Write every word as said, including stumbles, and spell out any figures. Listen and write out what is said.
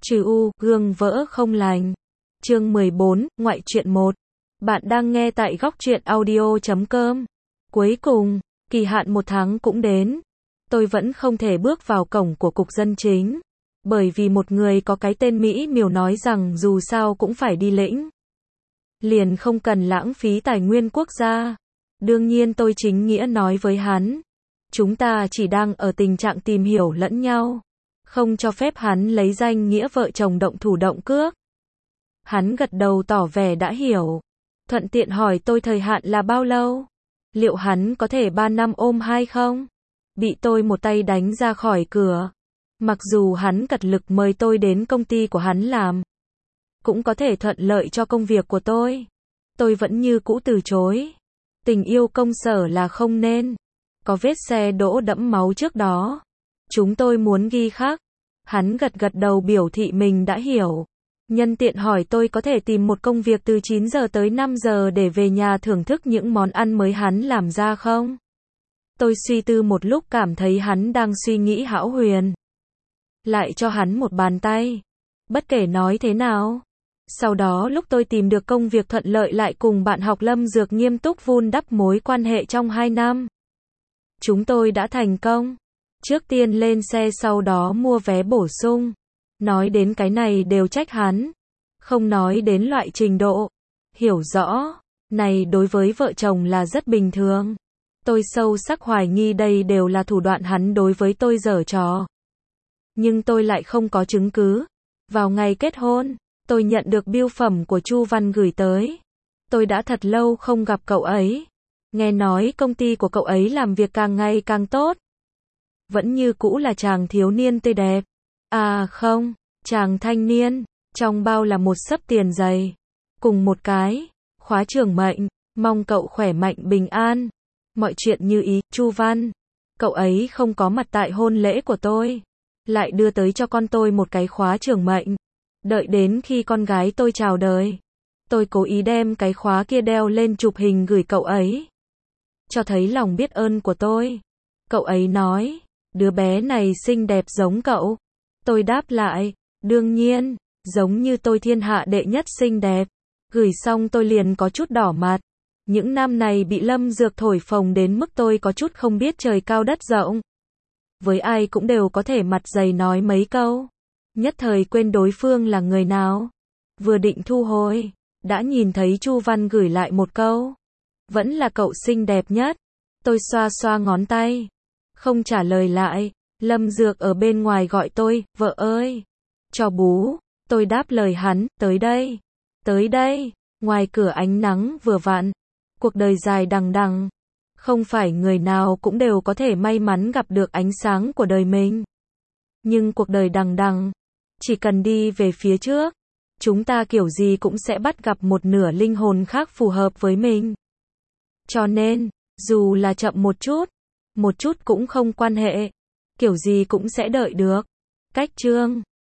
Trừ U, gương vỡ không lành. Chương mười bốn, ngoại truyện một. Bạn đang nghe tại góc truyện audio chấm com. Cuối cùng, kỳ hạn một tháng cũng đến. Tôi vẫn không thể bước vào cổng của cục dân chính. Bởi vì một người có cái tên Mỹ miều nói rằng dù sao cũng phải đi lĩnh. Liền không cần lãng phí tài nguyên quốc gia. Đương nhiên tôi chính nghĩa nói với hắn. Chúng ta chỉ đang ở tình trạng tìm hiểu lẫn nhau. Không cho phép hắn lấy danh nghĩa vợ chồng động thủ động cước. Hắn gật đầu tỏ vẻ đã hiểu. Thuận tiện hỏi tôi thời hạn là bao lâu? Liệu hắn có thể ba năm ôm hai không? Bị tôi một tay đánh ra khỏi cửa. Mặc dù hắn cật lực mời tôi đến công ty của hắn làm. Cũng có thể thuận lợi cho công việc của tôi. Tôi vẫn như cũ từ chối. Tình yêu công sở là không nên. Có vết xe đỗ đẫm máu trước đó. Chúng tôi muốn ghi khắc. Hắn gật gật đầu biểu thị mình đã hiểu. Nhân tiện hỏi tôi có thể tìm một công việc từ chín giờ tới năm giờ để về nhà thưởng thức những món ăn mới hắn làm ra không? Tôi suy tư một lúc cảm thấy hắn đang suy nghĩ hão huyền. Lại cho hắn một bàn tay. Bất kể nói thế nào. Sau đó lúc tôi tìm được công việc thuận lợi lại cùng bạn học Lâm Dược nghiêm túc vun đắp mối quan hệ trong hai năm. Chúng tôi đã thành công. Trước tiên lên xe sau đó mua vé bổ sung. Nói đến cái này đều trách hắn. Không nói đến loại trình độ. Hiểu rõ. Này đối với vợ chồng là rất bình thường. Tôi sâu sắc hoài nghi đây đều là thủ đoạn hắn đối với tôi giở trò. Nhưng tôi lại không có chứng cứ. Vào ngày kết hôn, tôi nhận được bưu phẩm của Chu Văn gửi tới. Tôi đã thật lâu không gặp cậu ấy. Nghe nói công ty của cậu ấy làm việc càng ngày càng tốt. Vẫn như cũ là chàng thiếu niên tươi đẹp. À không, chàng thanh niên. Trong bao là một xấp tiền dày. Cùng một cái khóa trưởng mệnh. Mong cậu khỏe mạnh bình an. Mọi chuyện như ý. Chu Văn. Cậu ấy không có mặt tại hôn lễ của tôi. Lại đưa tới cho con tôi một cái khóa trưởng mệnh. Đợi đến khi con gái tôi chào đời. Tôi cố ý đem cái khóa kia đeo lên chụp hình gửi cậu ấy. Cho thấy lòng biết ơn của tôi. Cậu ấy nói, đứa bé này xinh đẹp giống cậu. Tôi đáp lại, đương nhiên, giống như tôi thiên hạ đệ nhất xinh đẹp. Gửi xong tôi liền có chút đỏ mặt. Những năm này bị Lâm Dược thổi phồng đến mức tôi có chút không biết trời cao đất rộng. Với ai cũng đều có thể mặt dày nói mấy câu. Nhất thời quên đối phương là người nào. Vừa định thu hồi, đã nhìn thấy Chu Văn gửi lại một câu. Vẫn là cậu xinh đẹp nhất. Tôi xoa xoa ngón tay. Không trả lời lại. Lâm Dược ở bên ngoài gọi tôi, vợ ơi. Cho bú. Tôi đáp lời hắn, tới đây. Tới đây. Ngoài cửa ánh nắng vừa vặn. Cuộc đời dài đằng đằng. Không phải người nào cũng đều có thể may mắn gặp được ánh sáng của đời mình. Nhưng cuộc đời đằng đằng. Chỉ cần đi về phía trước. Chúng ta kiểu gì cũng sẽ bắt gặp một nửa linh hồn khác phù hợp với mình. Cho nên, dù là chậm một chút, một chút cũng không quan hệ. Kiểu gì cũng sẽ đợi được. Cách chương